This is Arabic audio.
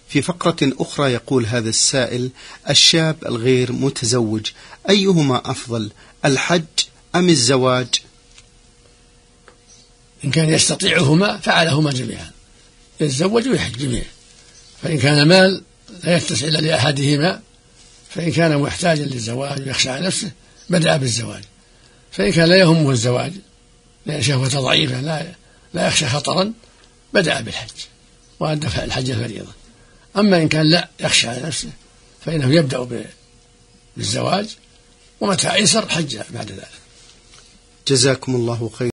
في فقرة أخرى يقول هذا السائل: الشاب الغير متزوج أيهما أفضل، الحج أم الزواج؟ إن كان يستطيعهما فعلهما جميعا، يتزوج ويحج جميعا. فإن كان المال لا يتسع إلا لأحدهما، فإن كان محتاجا للزواج ويخشى على نفسه بدأ بالزواج. فإن كان لا يهمه الزواج لأن شهوة ضعيفة لا يخشى خطرا بدأ بالحج وأدى الحج الفريضة. أما إن كان لا يخشى على نفسه فإنه يبدأ بالزواج، ومتى أيسر حج بعد ذلك. جزاكم الله خير.